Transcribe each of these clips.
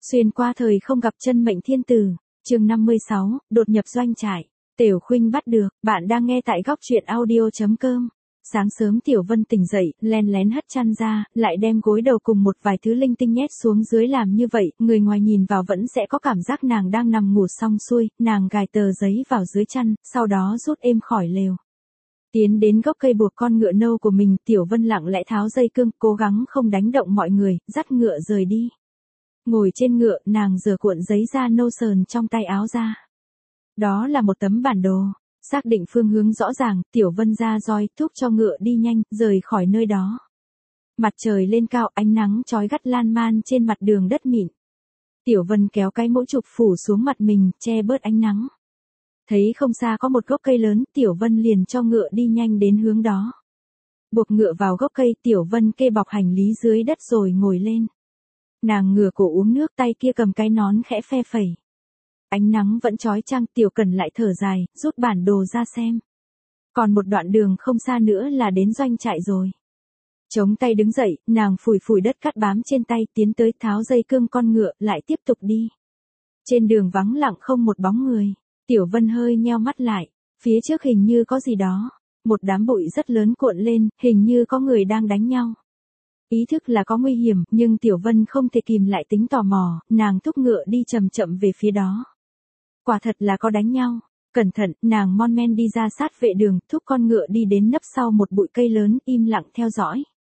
Xuyên qua thời không gặp chân mệnh thiên tử, chương 56, đột nhập doanh trại. Tiểu Khuynh bắt được, bạn đang nghe tại góc truyện audio.com. Sáng sớm Tiểu Vân tỉnh dậy, len lén hất chăn ra, lại đem gối đầu cùng một vài thứ linh tinh nhét xuống dưới. Làm như vậy, người ngoài nhìn vào vẫn sẽ có cảm giác nàng đang nằm ngủ xong xuôi. Nàng gài tờ giấy vào dưới chăn, sau đó rút êm khỏi lều. Tiến đến gốc cây buộc con ngựa nâu của mình, Tiểu Vân lặng lẽ tháo dây cương, cố gắng không đánh động mọi người, dắt ngựa rời đi. Ngồi trên ngựa, nàng giở cuộn giấy da nâu sờn trong tay áo ra. Đó là một tấm bản đồ. Xác định phương hướng rõ ràng, Tiểu Vân ra roi, thúc cho ngựa đi nhanh, rời khỏi nơi đó. Mặt trời lên cao, ánh nắng chói gắt lan man trên mặt đường đất mịn. Tiểu Vân kéo cái mũ chụp phủ xuống mặt mình, che bớt ánh nắng. Thấy không xa có một gốc cây lớn, Tiểu Vân liền cho ngựa đi nhanh đến hướng đó. Buộc ngựa vào gốc cây, Tiểu Vân kê bọc hành lý dưới đất rồi ngồi lên. Nàng ngửa cổ uống nước, tay kia cầm cái nón khẽ phe phẩy. Ánh nắng vẫn chói chang, Tiểu Cẩn lại thở dài, rút bản đồ ra xem. Còn một đoạn đường không xa nữa là đến doanh trại rồi. Chống tay đứng dậy, nàng phủi phủi đất cát bám trên tay, tiến tới tháo dây cương con ngựa, lại tiếp tục đi. Trên đường vắng lặng không một bóng người. Tiểu Vân hơi nheo mắt lại, phía trước hình như có gì đó. Một đám bụi rất lớn cuộn lên, hình như có người đang đánh nhau. Ý thức là có nguy hiểm, nhưng Tiểu Vân không thể kìm lại tính tò mò, nàng thúc ngựa đi chậm chậm về phía đó. Quả thật là có đánh nhau. Cẩn thận, nàng mon men đi ra sát vệ đường, thúc con ngựa đi đến nấp sau một bụi cây lớn, im lặng theo dõi.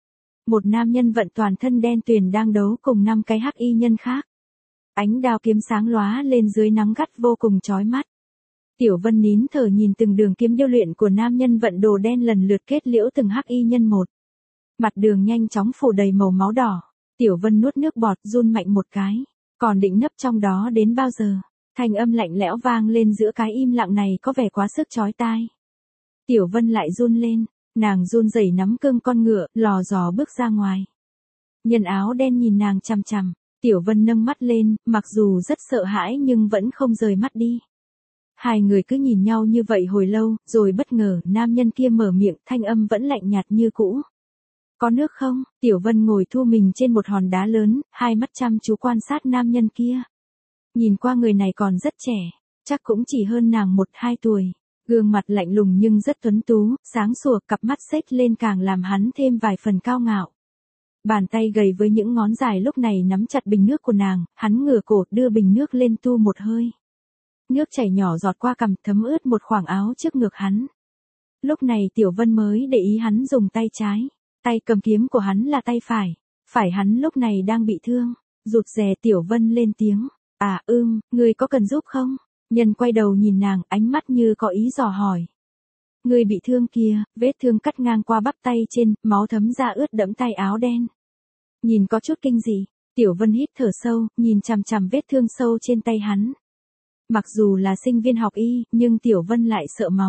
Một nam nhân vận toàn thân đen tuyền đang đấu cùng 5 cái hắc y nhân khác. Ánh đao kiếm sáng lóa lên dưới nắng gắt vô cùng chói mắt. Tiểu Vân nín thở nhìn từng đường kiếm điêu luyện của nam nhân vận đồ đen lần lượt kết liễu từng hắc y nhân một. Mặt đường nhanh chóng phủ đầy màu máu đỏ. Tiểu Vân nuốt nước bọt, run mạnh một cái. Còn định nấp trong đó đến bao giờ? Thanh âm lạnh lẽo vang lên giữa cái im lặng này có vẻ quá sức chói tai. Tiểu Vân lại run lên, nàng run rẩy nắm cương con ngựa, lò dò bước ra ngoài. Nhân áo đen nhìn nàng chằm chằm, Tiểu Vân nâng mắt lên, mặc dù rất sợ hãi nhưng vẫn không rời mắt đi. Hai người cứ nhìn nhau như vậy hồi lâu, rồi bất ngờ nam nhân kia mở miệng, thanh âm vẫn lạnh nhạt như cũ. Có nước không? Tiểu Vân ngồi thu mình trên một hòn đá lớn, hai mắt chăm chú quan sát nam nhân kia. Nhìn qua người này còn rất trẻ, chắc cũng chỉ hơn nàng 1-2 tuổi. Gương mặt lạnh lùng nhưng rất tuấn tú, sáng sủa, cặp mắt xếch lên càng làm hắn thêm vài phần cao ngạo. Bàn tay gầy với những ngón dài lúc này nắm chặt bình nước của nàng, hắn ngửa cổ đưa bình nước lên tu một hơi. Nước chảy nhỏ giọt qua cằm, thấm ướt một khoảng áo trước ngực hắn. Lúc này Tiểu Vân mới để ý hắn dùng tay trái, tay cầm kiếm của hắn là tay phải. Phải hắn lúc này đang bị thương. Rụt rè Tiểu Vân lên tiếng. Ngươi có cần giúp không? Nhân quay đầu nhìn nàng, ánh mắt như có ý dò hỏi. Ngươi bị thương kìa, vết thương cắt ngang qua bắp tay trên, máu thấm ra ướt đẫm tay áo đen. Nhìn có chút kinh dị. Tiểu Vân hít thở sâu, nhìn chằm chằm vết thương sâu trên tay hắn. Mặc dù là sinh viên học y, nhưng Tiểu Vân lại sợ máu.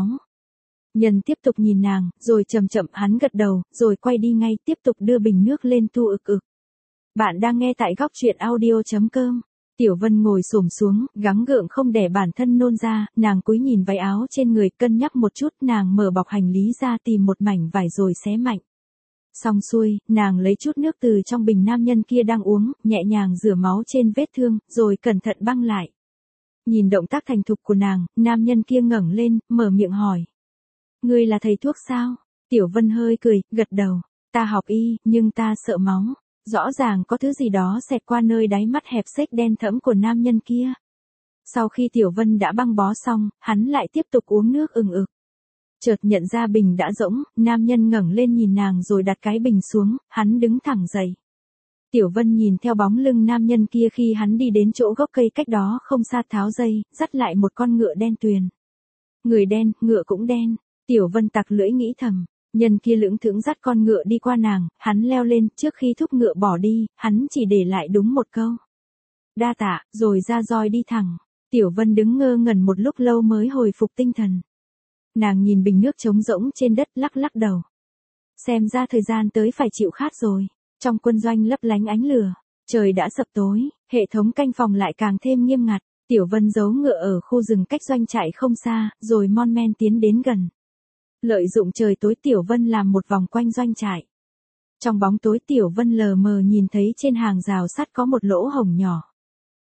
Nhân tiếp tục nhìn nàng, rồi chậm chậm hắn gật đầu, rồi quay đi ngay, tiếp tục đưa bình nước lên tu ực ực. Bạn đang nghe tại góc truyện audio.com. Tiểu Vân ngồi xổm xuống, gắng gượng không để bản thân nôn ra, nàng cúi nhìn váy áo trên người, cân nhắc một chút, nàng mở bọc hành lý ra tìm một mảnh vải rồi xé mạnh. Xong xuôi, nàng lấy chút nước từ trong bình nam nhân kia đang uống, nhẹ nhàng rửa máu trên vết thương, rồi cẩn thận băng lại. Nhìn động tác thành thục của nàng, nam nhân kia ngẩng lên, mở miệng hỏi. Ngươi là thầy thuốc sao? Tiểu Vân hơi cười, gật đầu. Ta học y, nhưng ta sợ máu. Rõ ràng có thứ gì đó xẹt qua nơi đáy mắt hẹp xếch đen thẫm của nam nhân kia. Sau khi Tiểu Vân đã băng bó xong, hắn lại tiếp tục uống nước ừng ực. Chợt nhận ra bình đã rỗng, nam nhân ngẩng lên nhìn nàng rồi đặt cái bình xuống, hắn đứng thẳng dậy. Tiểu Vân nhìn theo bóng lưng nam nhân kia khi hắn đi đến chỗ gốc cây cách đó không xa, tháo dây, dắt lại một con ngựa đen tuyền. Người đen, ngựa cũng đen. Tiểu Vân tặc lưỡi nghĩ thầm. Nhân kia lững thững dắt con ngựa đi qua nàng, hắn leo lên, trước khi thúc ngựa bỏ đi, hắn chỉ để lại đúng một câu. Đa tạ, rồi ra roi đi thẳng. Tiểu Vân đứng ngơ ngẩn một lúc lâu mới hồi phục tinh thần. Nàng nhìn bình nước trống rỗng trên đất, lắc lắc đầu. Xem ra thời gian tới phải chịu khát rồi. Trong quân doanh lấp lánh ánh lửa, trời đã sập tối, hệ thống canh phòng lại càng thêm nghiêm ngặt. Tiểu Vân giấu ngựa ở khu rừng cách doanh trại không xa, rồi mon men tiến đến gần. Lợi dụng trời tối, Tiểu Vân làm một vòng quanh doanh trại. Trong bóng tối Tiểu Vân lờ mờ nhìn thấy trên hàng rào sắt có một lỗ hổng nhỏ.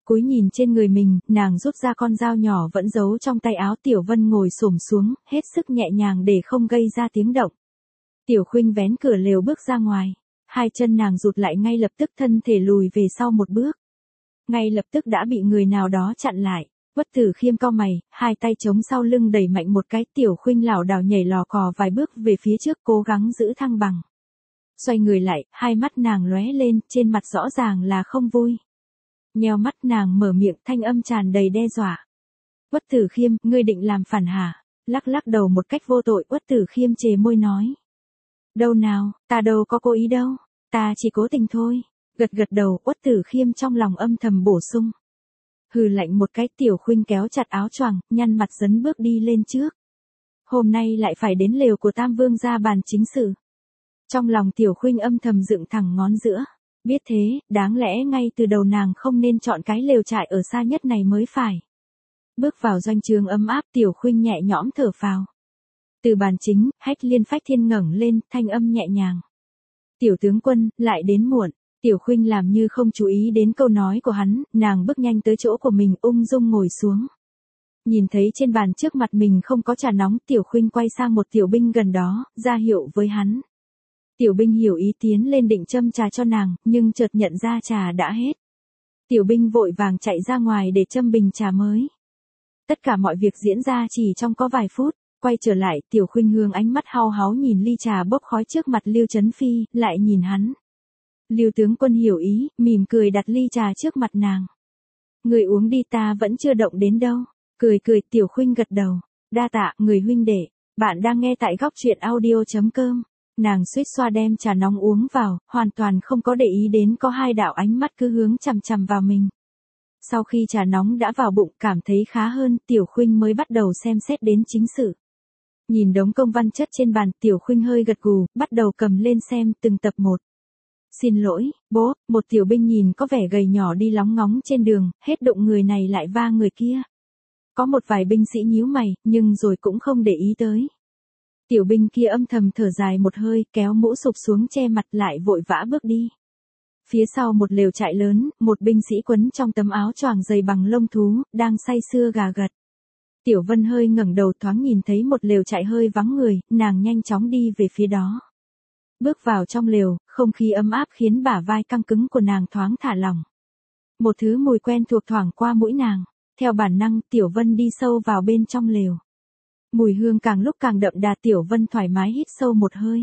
Cúi nhìn trên người mình, nàng rút ra con dao nhỏ vẫn giấu trong tay áo. Tiểu Vân ngồi xổm xuống, hết sức nhẹ nhàng để không gây ra tiếng động. Tiểu Khuynh vén cửa lều bước ra ngoài. Hai chân nàng rụt lại ngay lập tức, thân thể lùi về sau một bước. Ngay lập tức đã bị người nào đó chặn lại. Quất Tử Khiêm cau mày, hai tay chống sau lưng đẩy mạnh một cái. Tiểu Khuynh lảo đảo nhảy lò cò vài bước về phía trước, cố gắng giữ thăng bằng. Xoay người lại, hai mắt nàng lóe lên, trên mặt rõ ràng là không vui. Nheo mắt nàng mở miệng, thanh âm tràn đầy đe dọa. Quất Tử Khiêm, ngươi định làm phản hả? Lắc lắc đầu một cách vô tội, Quất Tử Khiêm chề môi nói. Đâu nào, ta đâu có cố ý đâu, ta chỉ cố tình thôi. Gật gật đầu, Quất Tử Khiêm trong lòng âm thầm bổ sung. Hừ lạnh một cái. Tiểu Khuynh kéo chặt áo choàng, nhăn mặt dấn bước đi lên trước. Hôm nay lại phải đến lều của Tam Vương gia bàn chính sự. Trong lòng Tiểu Khuynh âm thầm dựng thẳng ngón giữa. Biết thế, đáng lẽ ngay từ đầu nàng không nên chọn cái lều trại ở xa nhất này mới phải. Bước vào doanh trường ấm áp, Tiểu Khuynh nhẹ nhõm thở phào. Từ bàn chính, Hách Liên Phách Thiên ngẩng lên, thanh âm nhẹ nhàng. Tiểu tướng quân, lại đến muộn. Tiểu Khuynh làm như không chú ý đến câu nói của hắn, nàng bước nhanh tới chỗ của mình, ung dung ngồi xuống. Nhìn thấy trên bàn trước mặt mình không có trà nóng, Tiểu Khuynh quay sang một tiểu binh gần đó, ra hiệu với hắn. Tiểu binh hiểu ý tiến lên định châm trà cho nàng, nhưng chợt nhận ra trà đã hết. Tiểu binh vội vàng chạy ra ngoài để châm bình trà mới. Tất cả mọi việc diễn ra chỉ trong có vài phút. Quay trở lại, Tiểu Khuynh hướng ánh mắt hao háo nhìn ly trà bốc khói trước mặt Lưu Chấn Phi, lại nhìn hắn. Lưu tướng quân hiểu ý, mỉm cười đặt ly trà trước mặt nàng. Người uống đi, ta vẫn chưa động đến đâu. Cười cười, Tiểu Khuynh gật đầu. Đa tạ, người huynh đệ. Bạn đang nghe tại góc truyện audio.com. Nàng suýt xoa đem trà nóng uống vào, hoàn toàn không có để ý đến có hai đạo ánh mắt cứ hướng chằm chằm vào mình. Sau khi trà nóng đã vào bụng, cảm thấy khá hơn, Tiểu Khuynh mới bắt đầu xem xét đến chính sự. Nhìn đống công văn chất trên bàn, Tiểu Khuynh hơi gật gù, bắt đầu cầm lên xem từng tập một. Xin lỗi, bố, một tiểu binh nhìn có vẻ gầy nhỏ đi lóng ngóng trên đường, hết đụng người này lại va người kia. Có một vài binh sĩ nhíu mày, nhưng rồi cũng không để ý tới. Tiểu binh kia âm thầm thở dài một hơi, kéo mũ sụp xuống che mặt lại vội vã bước đi. Phía sau một lều trại lớn, một binh sĩ quấn trong tấm áo choàng dày bằng lông thú, đang say sưa gà gật. Tiểu Vân hơi ngẩng đầu thoáng nhìn thấy một lều trại hơi vắng người, nàng nhanh chóng đi về phía đó. Bước vào trong lều, không khí ấm áp khiến bả vai căng cứng của nàng thoáng thả lỏng. Một thứ mùi quen thuộc thoảng qua mũi nàng. Theo bản năng, Tiểu Vân đi sâu vào bên trong lều. Mùi hương càng lúc càng đậm đà, Tiểu Vân thoải mái hít sâu một hơi.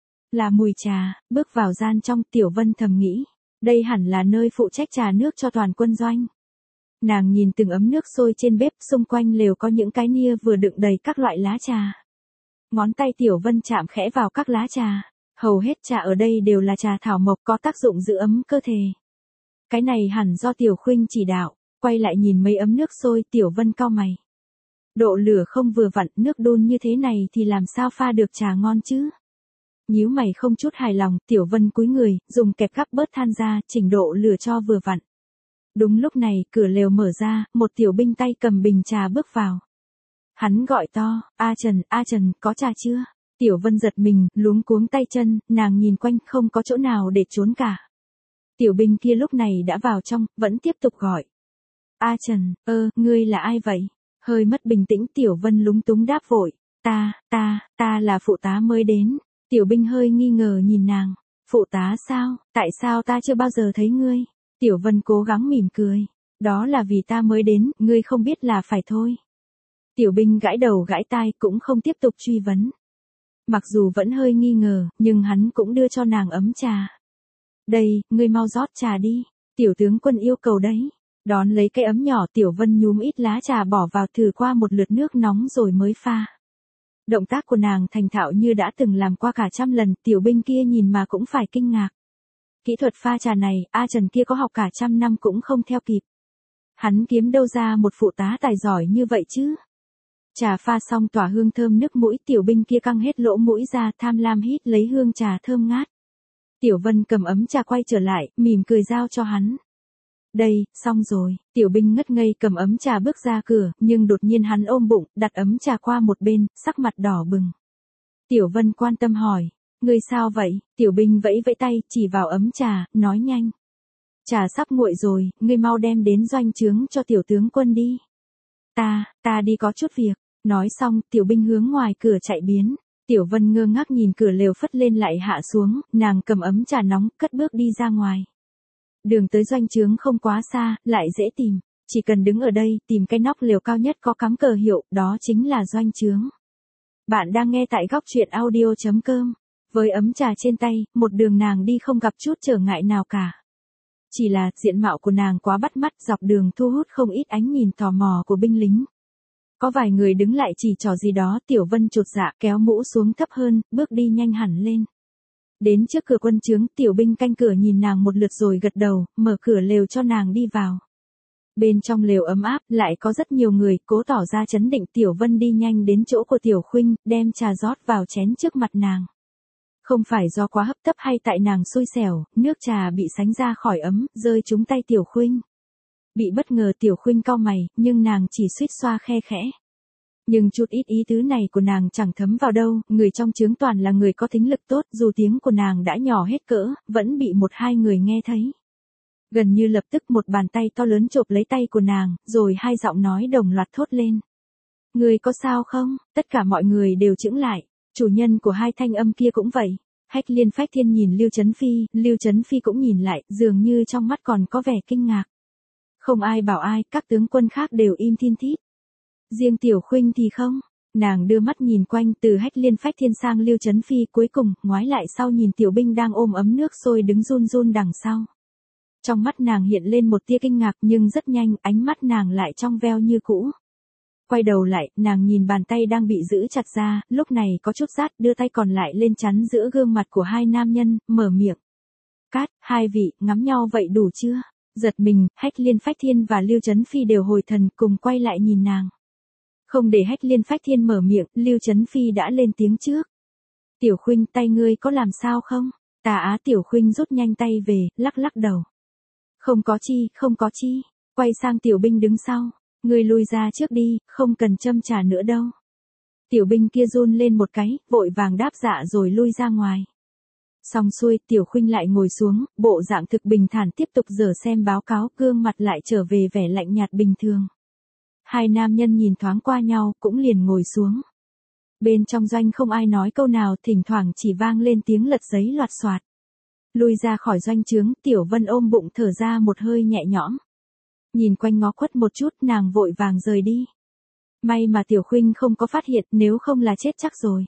Là mùi trà. Bước vào gian trong, Tiểu Vân thầm nghĩ. Đây hẳn là nơi phụ trách trà nước cho toàn quân doanh. Nàng nhìn từng ấm nước sôi trên bếp, xung quanh lều có những cái nia vừa đựng đầy các loại lá trà. Ngón tay Tiểu Vân chạm khẽ vào các lá trà. Hầu hết trà ở đây đều là trà thảo mộc có tác dụng giữ ấm cơ thể. Cái này hẳn do Tiểu Khuynh chỉ đạo. Quay lại nhìn mấy ấm nước sôi, Tiểu Vân cau mày. Độ lửa không vừa vặn, nước đun như thế này thì làm sao pha được trà ngon chứ? Nhíu mày không chút hài lòng, Tiểu Vân cúi người, dùng kẹp gắp bớt than ra, chỉnh độ lửa cho vừa vặn. Đúng lúc này, cửa lều mở ra, một tiểu binh tay cầm bình trà bước vào. Hắn gọi to, A Trần, có trà chưa? Tiểu Vân giật mình, luống cuống tay chân, nàng nhìn quanh không có chỗ nào để trốn cả. Tiểu binh kia lúc này đã vào trong, vẫn tiếp tục gọi. A Trần, ngươi là ai vậy? Hơi mất bình tĩnh, Tiểu Vân lúng túng đáp vội. Ta là phụ tá mới đến. Tiểu binh hơi nghi ngờ nhìn nàng. Phụ tá sao? Tại sao ta chưa bao giờ thấy ngươi? Tiểu Vân cố gắng mỉm cười. Đó là vì ta mới đến, ngươi không biết là phải thôi. Tiểu binh gãi đầu gãi tai cũng không tiếp tục truy vấn. Mặc dù vẫn hơi nghi ngờ, nhưng hắn cũng đưa cho nàng ấm trà. Đây, ngươi mau rót trà đi. Tiểu tướng quân yêu cầu đấy. Đón lấy cái ấm nhỏ, Tiểu Vân nhúm ít lá trà bỏ vào thử qua một lượt nước nóng rồi mới pha. Động tác của nàng thành thạo như đã từng làm qua cả trăm lần, tiểu binh kia nhìn mà cũng phải kinh ngạc. Kỹ thuật pha trà này, A Trần kia có học cả trăm năm cũng không theo kịp. Hắn kiếm đâu ra một phụ tá tài giỏi như vậy chứ? Trà pha xong tỏa hương thơm nước mũi, tiểu binh kia căng hết lỗ mũi ra, tham lam hít lấy hương trà thơm ngát. Tiểu Vân cầm ấm trà quay trở lại, mỉm cười giao cho hắn. Đây, xong rồi, tiểu binh ngất ngây cầm ấm trà bước ra cửa, nhưng đột nhiên hắn ôm bụng, đặt ấm trà qua một bên, sắc mặt đỏ bừng. Tiểu Vân quan tâm hỏi, ngươi sao vậy? Tiểu binh vẫy vẫy tay, chỉ vào ấm trà, nói nhanh. Trà sắp nguội rồi, ngươi mau đem đến doanh trướng cho tiểu tướng quân đi. Ta đi có chút việc. Nói xong, Tiểu Binh hướng ngoài cửa chạy biến. Tiểu Vân ngơ ngác nhìn cửa lều phất lên lại hạ xuống, nàng cầm ấm trà nóng, cất bước đi ra ngoài. Đường tới doanh trướng không quá xa, lại dễ tìm. Chỉ cần đứng ở đây, tìm cái nóc lều cao nhất có cắm cờ hiệu, đó chính là doanh trướng. Bạn đang nghe tại góc truyện audio.com. Với ấm trà trên tay, một đường nàng đi không gặp chút trở ngại nào cả. Chỉ là, diện mạo của nàng quá bắt mắt, dọc đường thu hút không ít ánh nhìn tò mò của binh lính. Có vài người đứng lại chỉ trò gì đó, Tiểu Vân chột dạ kéo mũ xuống thấp hơn, bước đi nhanh hẳn lên. Đến trước cửa quân trướng, Tiểu Binh canh cửa nhìn nàng một lượt rồi gật đầu, mở cửa lều cho nàng đi vào. Bên trong lều ấm áp, lại có rất nhiều người, cố tỏ ra trấn định. Tiểu Vân đi nhanh đến chỗ của Tiểu Khuynh, đem trà rót vào chén trước mặt nàng. Không phải do quá hấp tấp hay tại nàng xui xẻo, nước trà bị sánh ra khỏi ấm, rơi trúng tay Tiểu Khuynh. Bị bất ngờ Tiểu Khuynh cau mày, nhưng nàng chỉ suýt xoa khe khẽ. Nhưng chút ít ý tứ này của nàng chẳng thấm vào đâu, người trong trướng toàn là người có thính lực tốt, dù tiếng của nàng đã nhỏ hết cỡ, vẫn bị một hai người nghe thấy. Gần như lập tức một bàn tay to lớn chộp lấy tay của nàng, rồi hai giọng nói đồng loạt thốt lên. Người có sao không? Tất cả mọi người đều chững lại, chủ nhân của hai thanh âm kia cũng vậy. Hách Liên Phách Thiên nhìn Lưu Chấn Phi cũng nhìn lại, dường như trong mắt còn có vẻ kinh ngạc. Không ai bảo ai, các tướng quân khác đều im thin thít. Riêng Tiểu Khuynh thì không, nàng đưa mắt nhìn quanh từ Hách Liên Phách Thiên sang Lưu Chấn Phi, cuối cùng, ngoái lại sau nhìn Tiểu Binh đang ôm ấm nước sôi đứng run run đằng sau. Trong mắt nàng hiện lên một tia kinh ngạc, nhưng rất nhanh, ánh mắt nàng lại trong veo như cũ. Quay đầu lại, nàng nhìn bàn tay đang bị giữ chặt ra, lúc này có chút rát, đưa tay còn lại lên chắn giữa gương mặt của hai nam nhân, mở miệng. Cát, hai vị, ngắm nhau vậy đủ chưa? Giật mình, Hách Liên Phách Thiên và Lưu Chấn Phi đều hồi thần, cùng quay lại nhìn nàng. Không để Hách Liên Phách Thiên mở miệng, Lưu Chấn Phi đã lên tiếng trước. Tiểu Khuynh, tay ngươi có làm sao không? Tiểu Khuynh rút nhanh tay về, lắc lắc đầu. Không có chi. Quay sang Tiểu Binh đứng sau. Ngươi lui ra trước đi, không cần châm trà nữa đâu. Tiểu Binh kia run lên một cái, vội vàng đáp dạ rồi lui ra ngoài. Xong xuôi, Tiểu Khuynh lại ngồi xuống, bộ dạng thực bình thản tiếp tục dở xem báo cáo, gương mặt lại trở về vẻ lạnh nhạt bình thường. Hai nam nhân nhìn thoáng qua nhau, cũng liền ngồi xuống. Bên trong doanh không ai nói câu nào, thỉnh thoảng chỉ vang lên tiếng lật giấy loạt soạt. Lui ra khỏi doanh trướng, Tiểu Vân ôm bụng thở ra một hơi nhẹ nhõm. Nhìn quanh ngó quất một chút, nàng vội vàng rời đi. May mà Tiểu Khuynh không có phát hiện, nếu không là chết chắc rồi.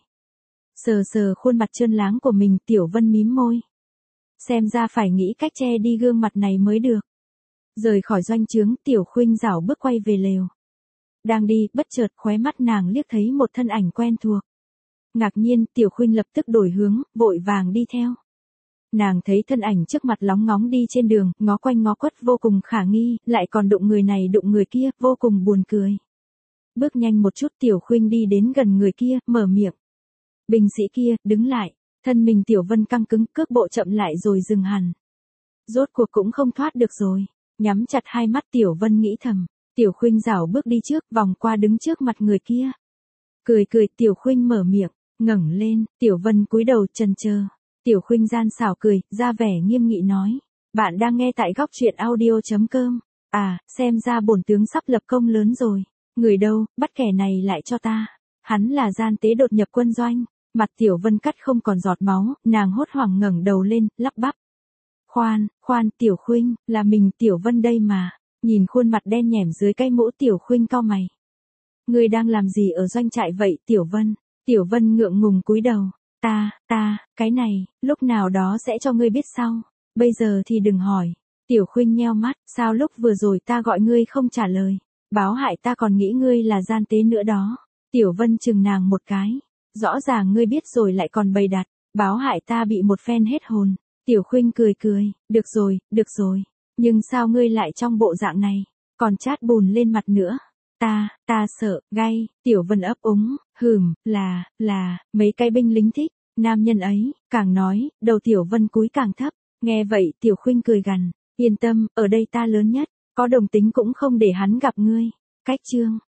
Sờ khuôn mặt trơn láng của mình, Tiểu Vân mím môi. Xem ra phải nghĩ cách che đi gương mặt này mới được. Rời khỏi doanh trướng, Tiểu Khuynh rảo bước quay về lều. Đang đi, bất chợt khóe mắt nàng liếc thấy một thân ảnh quen thuộc. Ngạc nhiên, Tiểu Khuynh lập tức đổi hướng, vội vàng đi theo. Nàng thấy thân ảnh trước mặt lóng ngóng đi trên đường, ngó quanh ngó quất vô cùng khả nghi, lại còn đụng người này đụng người kia, vô cùng buồn cười. Bước nhanh một chút, Tiểu Khuynh đi đến gần người kia, mở miệng. Binh sĩ kia, đứng lại. Thân mình Tiểu Vân căng cứng, cước bộ chậm lại rồi dừng hẳn. Rốt cuộc cũng không thoát được rồi. Nhắm chặt hai mắt, Tiểu Vân nghĩ thầm. Tiểu Khuynh rảo bước đi trước, vòng qua đứng trước mặt người kia. Cười, Tiểu Khuynh mở miệng, ngẩng lên, Tiểu Vân cúi đầu chần chờ. Tiểu Khuynh gian xảo cười, ra vẻ nghiêm nghị nói. Bạn đang nghe tại góc truyện audio.com. Xem ra bổn tướng sắp lập công lớn rồi. Người đâu, bắt kẻ này lại cho ta. Hắn là gian tế đột nhập quân doanh. Mặt Tiểu Vân cắt không còn giọt máu, nàng hốt hoảng ngẩng đầu lên, lắp bắp. Khoan, Tiểu Khuynh, là mình Tiểu Vân đây mà. Nhìn khuôn mặt đen nhẻm dưới cái mũ, Tiểu Khuynh cau mày. Ngươi đang làm gì ở doanh trại vậy, Tiểu Vân? Tiểu Vân ngượng ngùng cúi đầu. Cái này, lúc nào đó sẽ cho ngươi biết sau. Bây giờ thì đừng hỏi. Tiểu Khuynh nheo mắt, sao lúc vừa rồi ta gọi ngươi không trả lời? Báo hại ta còn nghĩ ngươi là gian tế nữa đó. Tiểu Vân chừng nàng một cái. Rõ ràng ngươi biết rồi lại còn bày đặt. Báo hại ta bị một phen hết hồn. Tiểu Khuynh cười. Được rồi. Nhưng sao ngươi lại trong bộ dạng này? Còn chát bùn lên mặt nữa. Ta sợ, gay. Tiểu Vân ấp úng, là, mấy cái binh lính thích. Nam nhân ấy, càng nói, đầu Tiểu Vân cúi càng thấp. Nghe vậy, Tiểu Khuynh cười gằn. Yên tâm, ở đây ta lớn nhất. Có đồng tính cũng không để hắn gặp ngươi. Cách chương.